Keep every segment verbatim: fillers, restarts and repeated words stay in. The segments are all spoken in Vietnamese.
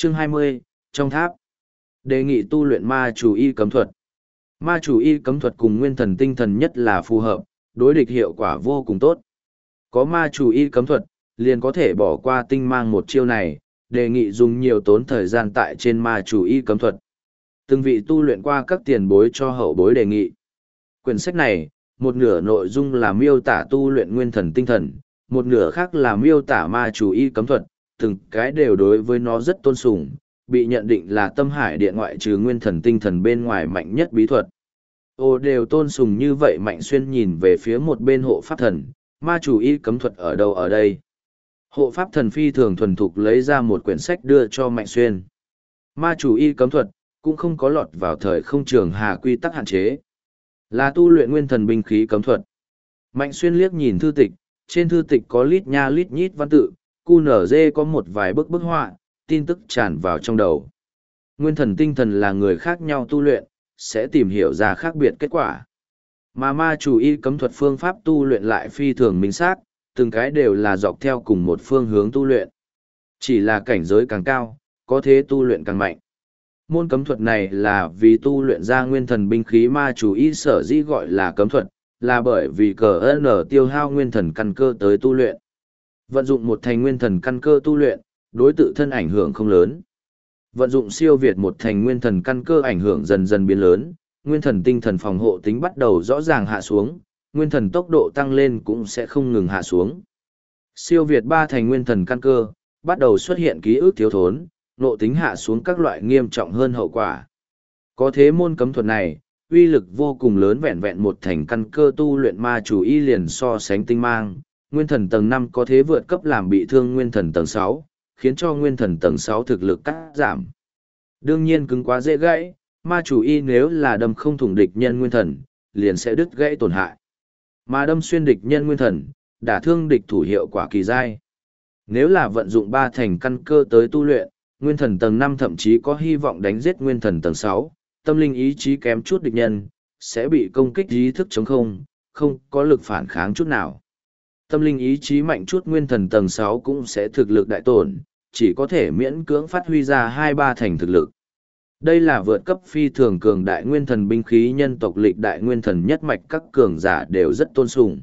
Chương hai mươi, trong tháp. Đề nghị tu luyện ma chủ y cấm thuật. Ma chủ y cấm thuật cùng nguyên thần tinh thần nhất là phù hợp, đối địch hiệu quả vô cùng tốt. Có ma chủ y cấm thuật, liền có thể bỏ qua tinh mang một chiêu này, đề nghị dùng nhiều tốn thời gian tại trên ma chủ y cấm thuật. Từng vị tu luyện qua các tiền bối cho hậu bối đề nghị. Quyển sách này, một nửa nội dung là miêu tả tu luyện nguyên thần tinh thần, một nửa khác là miêu tả ma chủ y cấm thuật, từng cái đều đối với nó rất tôn sùng, bị nhận định là tâm hải điện ngoại trừ nguyên thần tinh thần bên ngoài mạnh nhất bí thuật. Ô đều tôn sùng như vậy Mạnh Xuyên nhìn về phía một bên hộ pháp thần, ma chủ y cấm thuật ở đâu ở đây. Hộ pháp thần phi thường thuần thục lấy ra một quyển sách đưa cho Mạnh Xuyên. Ma chủ y cấm thuật, cũng không có lọt vào thời không trường hà quy tắc hạn chế. Là tu luyện nguyên thần binh khí cấm thuật. Mạnh Xuyên liếc nhìn thư tịch, trên thư tịch có lít nha lít nhít văn tự, cu nở dê có một vài bức bức họa, tin tức tràn vào trong đầu. Nguyên thần tinh thần là người khác nhau tu luyện, sẽ tìm hiểu ra khác biệt kết quả. Mà ma chủ y cấm thuật phương pháp tu luyện lại phi thường minh xác, từng cái đều là dọc theo cùng một phương hướng tu luyện. Chỉ là cảnh giới càng cao, có thế tu luyện càng mạnh. Môn cấm thuật này là vì tu luyện ra nguyên thần binh khí ma chủ y sở dĩ gọi là cấm thuật, là bởi vì cờ N tiêu hao nguyên thần căn cơ tới tu luyện. Vận dụng một thành nguyên thần căn cơ tu luyện, đối tự thân ảnh hưởng không lớn. Vận dụng siêu việt một thành nguyên thần căn cơ ảnh hưởng dần dần biến lớn, nguyên thần tinh thần phòng hộ tính bắt đầu rõ ràng hạ xuống, nguyên thần tốc độ tăng lên cũng sẽ không ngừng hạ xuống. Siêu việt ba thành nguyên thần căn cơ, bắt đầu xuất hiện ký ức thiếu thốn, nộ tính hạ xuống các loại nghiêm trọng hơn hậu quả. Có thế môn cấm thuật này, uy lực vô cùng lớn, vẹn vẹn một thành căn cơ tu luyện ma chủ y liền so sánh tinh mang, nguyên thần tầng năm có thế vượt cấp làm bị thương nguyên thần tầng sáu, khiến cho nguyên thần tầng sáu thực lực cắt giảm. Đương nhiên cứng quá dễ gãy, ma chủ y nếu là đâm không thủng địch nhân nguyên thần, liền sẽ đứt gãy tổn hại. Mà đâm xuyên địch nhân nguyên thần, đả thương địch thủ hiệu quả kỳ dai. Nếu là vận dụng ba thành căn cơ tới tu luyện, nguyên thần tầng năm thậm chí có hy vọng đánh giết nguyên thần tầng sáu, tâm linh ý chí kém chút địch nhân, sẽ bị công kích ý thức chống không, không có lực phản kháng chút nào. Tâm linh ý chí mạnh chút nguyên thần tầng sáu cũng sẽ thực lực đại tổn, chỉ có thể miễn cưỡng phát huy ra hai ba thành thực lực. Đây là vượt cấp phi thường cường đại nguyên thần binh khí, nhân tộc lịch đại nguyên thần nhất mạch các cường giả đều rất tôn sùng.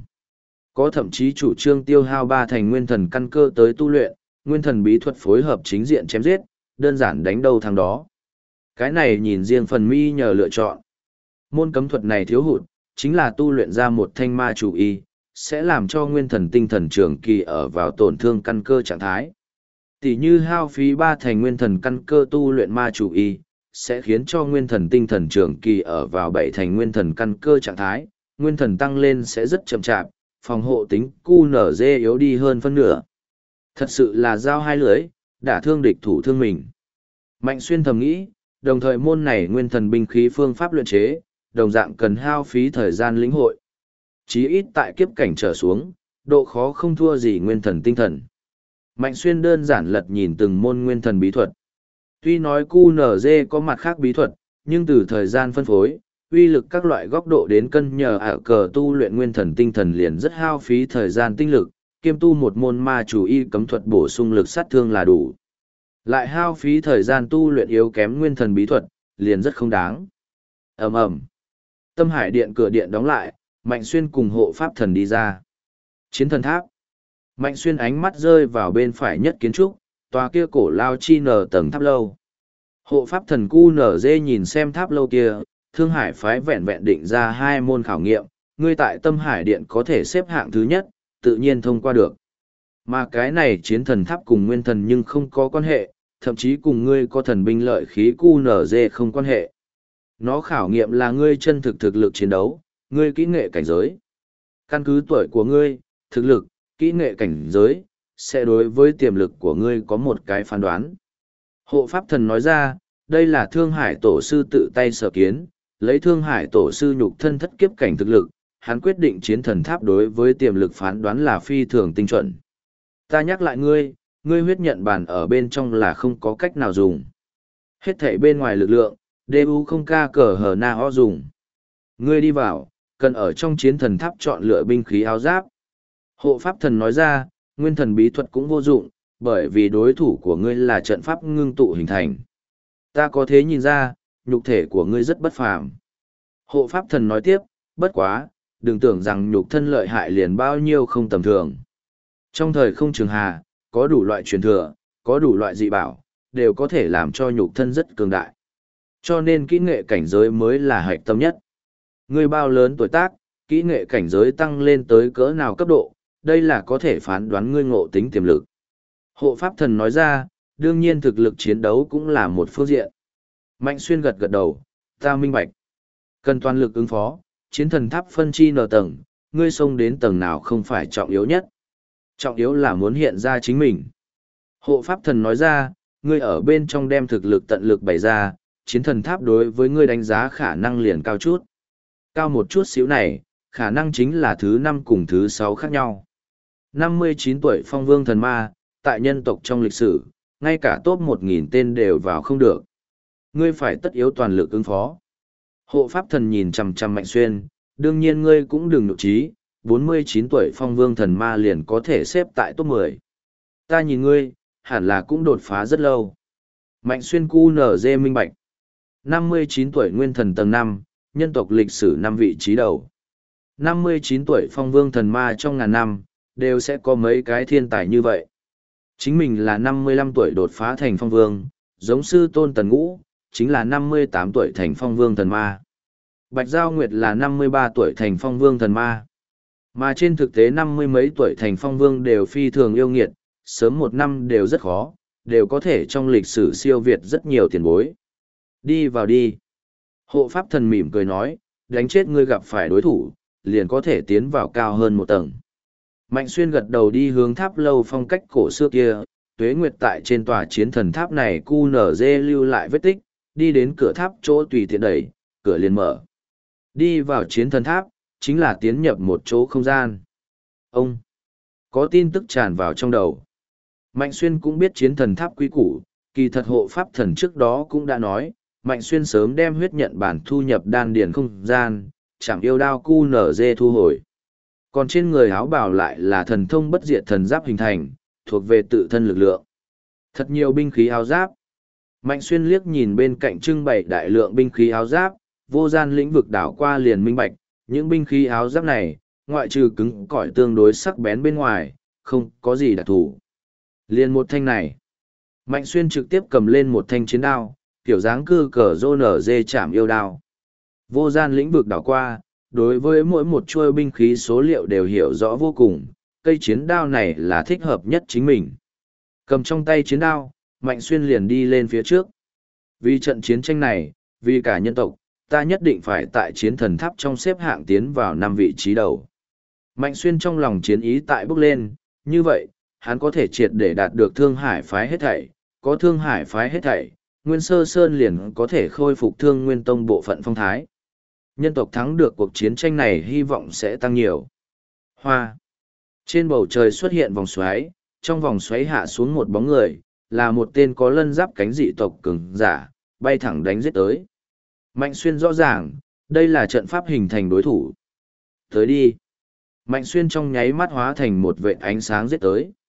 Có thậm chí chủ trương tiêu hao ba thành nguyên thần căn cơ tới tu luyện, nguyên thần bí thuật phối hợp chính diện chém giết, đơn giản đánh đâu thằng đó. Cái này nhìn riêng phần mi nhờ lựa chọn. Môn cấm thuật này thiếu hụt, chính là tu luyện ra một thanh ma chủ y, sẽ làm cho nguyên thần tinh thần trường kỳ ở vào tổn thương căn cơ trạng thái. Tỷ như hao phí ba thành nguyên thần căn cơ tu luyện ma chủ y, sẽ khiến cho nguyên thần tinh thần trường kỳ ở vào bảy thành nguyên thần căn cơ trạng thái, nguyên thần tăng lên sẽ rất chậm chạp, phòng hộ tính cu nở dê yếu đi hơn phân nửa. Thật sự là dao hai lưới, đả thương địch thủ thương mình. Mạnh Xuyên thầm nghĩ, đồng thời môn này nguyên thần binh khí phương pháp luyện chế, đồng dạng cần hao phí thời gian lĩnh hội. Chí ít tại kiếp cảnh trở xuống, độ khó không thua gì nguyên thần tinh thần. Mạnh Xuyên đơn giản lật nhìn từng môn nguyên thần bí thuật. Tuy nói cu nở dê có mặt khác bí thuật, nhưng từ thời gian phân phối, uy lực các loại góc độ đến cân nhờ ảo cờ tu luyện nguyên thần tinh thần liền rất hao phí thời gian tinh lực, kiêm tu một môn ma chủ y cấm thuật bổ sung lực sát thương là đủ. Lại hao phí thời gian tu luyện yếu kém nguyên thần bí thuật, liền rất không đáng. Ầm ầm. Tâm hải điện cửa điện đóng lại, Mạnh Xuyên cùng hộ pháp thần đi ra. Chiến thần tháp. Mạnh Xuyên ánh mắt rơi vào bên phải nhất kiến trúc, tòa kia cổ lao chi nở tầng tháp lâu. Hộ pháp thần cu nở dê nhìn xem tháp lâu kia, Thương Hải phái vẹn vẹn định ra hai môn khảo nghiệm, ngươi tại Tâm Hải điện có thể xếp hạng thứ nhất, tự nhiên thông qua được. Mà cái này chiến thần tháp cùng nguyên thần nhưng không có quan hệ, thậm chí cùng ngươi có thần binh lợi khí cu nở dê không quan hệ. Nó khảo nghiệm là ngươi chân thực thực lực chiến đấu, ngươi kỹ nghệ cảnh giới. Căn cứ tuổi của ngươi, thực lực, kỹ nghệ cảnh giới, sẽ đối với tiềm lực của ngươi có một cái phán đoán. Hộ pháp thần nói ra, đây là Thương Hải tổ sư tự tay sở kiến, lấy Thương Hải tổ sư nhục thân thất kiếp cảnh thực lực, hắn quyết định chiến thần tháp đối với tiềm lực phán đoán là phi thường tinh chuẩn. Ta nhắc lại ngươi, ngươi huyết nhận bản ở bên trong là không có cách nào dùng. Hết thảy bên ngoài lực lượng, đều không ca cờ hờ na ho dùng. Ngươi đi vào, cần ở trong chiến thần tháp chọn lựa binh khí áo giáp. Hộ pháp thần nói ra, nguyên thần bí thuật cũng vô dụng, bởi vì đối thủ của ngươi là trận pháp ngưng tụ hình thành. Ta có thế nhìn ra, nhục thể của ngươi rất bất phàm. Hộ pháp thần nói tiếp, bất quá, đừng tưởng rằng nhục thân lợi hại liền bao nhiêu không tầm thường. Trong thời không trường hà, có đủ loại truyền thừa, có đủ loại dị bảo, đều có thể làm cho nhục thân rất cường đại. Cho nên kỹ nghệ cảnh giới mới là hạch tâm nhất. Ngươi bao lớn tuổi tác, kỹ nghệ cảnh giới tăng lên tới cỡ nào cấp độ, đây là có thể phán đoán ngươi ngộ tính tiềm lực. Hộ pháp thần nói ra, đương nhiên thực lực chiến đấu cũng là một phương diện. Mạnh xuyên gật gật đầu, ta minh bạch. Cần toàn lực ứng phó, chiến thần tháp phân chi nở tầng, ngươi xông đến tầng nào không phải trọng yếu nhất. Trọng yếu là muốn hiện ra chính mình. Hộ pháp thần nói ra, ngươi ở bên trong đem thực lực tận lực bày ra, chiến thần tháp đối với ngươi đánh giá khả năng liền cao chút. Cao một chút xíu này, khả năng chính là thứ năm cùng thứ sáu khác nhau. năm mươi chín tuổi phong vương thần ma, tại nhân tộc trong lịch sử, ngay cả top một nghìn tên đều vào không được. Ngươi phải tất yếu toàn lực ứng phó. Hộ pháp thần nhìn chằm chằm Mạnh Xuyên, đương nhiên ngươi cũng đừng nhục trí, bốn mươi chín tuổi phong vương thần ma liền có thể xếp tại top mười. Ta nhìn ngươi, hẳn là cũng đột phá rất lâu. Mạnh Xuyên cu nở dê minh bạch. năm mươi chín tuổi nguyên thần tầng năm, nhân tộc lịch sử năm vị trí đầu. năm mươi chín tuổi phong vương thần ma trong ngàn năm, đều sẽ có mấy cái thiên tài như vậy. Chính mình là năm mươi lăm tuổi đột phá thành phong vương, giống sư tôn tần ngũ, chính là năm mươi tám tuổi thành phong vương thần ma. Bạch Giao Nguyệt là năm mươi ba tuổi thành phong vương thần ma. Mà trên thực tế năm mươi mấy tuổi thành phong vương đều phi thường yêu nghiệt, sớm một năm đều rất khó, đều có thể trong lịch sử siêu việt rất nhiều tiền bối. Đi vào đi. Hộ pháp thần mỉm cười nói, đánh chết ngươi gặp phải đối thủ, liền có thể tiến vào cao hơn một tầng. Mạnh Xuyên gật đầu đi hướng tháp lâu phong cách cổ xưa kia, Tuế Nguyệt tại trên tòa chiến thần tháp này cu nở dê lưu lại vết tích, đi đến cửa tháp chỗ tùy tiện đẩy, cửa liền mở. Đi vào chiến thần tháp, chính là tiến nhập một chỗ không gian. Ông! Có tin tức tràn vào trong đầu. Mạnh Xuyên cũng biết chiến thần tháp quý củ, kỳ thật hộ pháp thần trước đó cũng đã nói, Mạnh Xuyên sớm đem huyết nhận bản thu nhập đan điền không gian, chẳng yêu đao cu nở dê thu hồi. Còn trên người áo bào lại là thần thông bất diệt thần giáp hình thành, thuộc về tự thân lực lượng. Thật nhiều binh khí áo giáp. Mạnh Xuyên liếc nhìn bên cạnh trưng bày đại lượng binh khí áo giáp, vô gian lĩnh vực đảo qua liền minh bạch, những binh khí áo giáp này, ngoại trừ cứng cỏi tương đối sắc bén bên ngoài, không có gì đặc thù. Liền một thanh này. Mạnh Xuyên trực tiếp cầm lên một thanh chiến đao, kiểu dáng cư cờ rô nở dê chạm yêu đao. Vô gian lĩnh vực đảo qua, đối với mỗi một chuôi binh khí số liệu đều hiểu rõ vô cùng, cây chiến đao này là thích hợp nhất chính mình. Cầm trong tay chiến đao, Mạnh Xuyên liền đi lên phía trước. Vì trận chiến tranh này, vì cả nhân tộc, ta nhất định phải tại chiến thần tháp trong xếp hạng tiến vào năm vị trí đầu. Mạnh Xuyên trong lòng chiến ý tại bước lên, như vậy, hắn có thể triệt để đạt được Thương Hải phái hết thảy, có Thương Hải phái hết thảy, Nguyên Sơ Sơn liền có thể khôi phục Thương Nguyên Tông bộ phận phong thái. Nhân tộc thắng được cuộc chiến tranh này hy vọng sẽ tăng nhiều. Hoa. Trên bầu trời xuất hiện vòng xoáy, trong vòng xoáy hạ xuống một bóng người, là một tên có lân giáp cánh dị tộc cường giả, bay thẳng đánh giết tới. Mạnh Xuyên rõ ràng, đây là trận pháp hình thành đối thủ. Tới đi. Mạnh Xuyên trong nháy mắt hóa thành một vệ ánh sáng giết tới.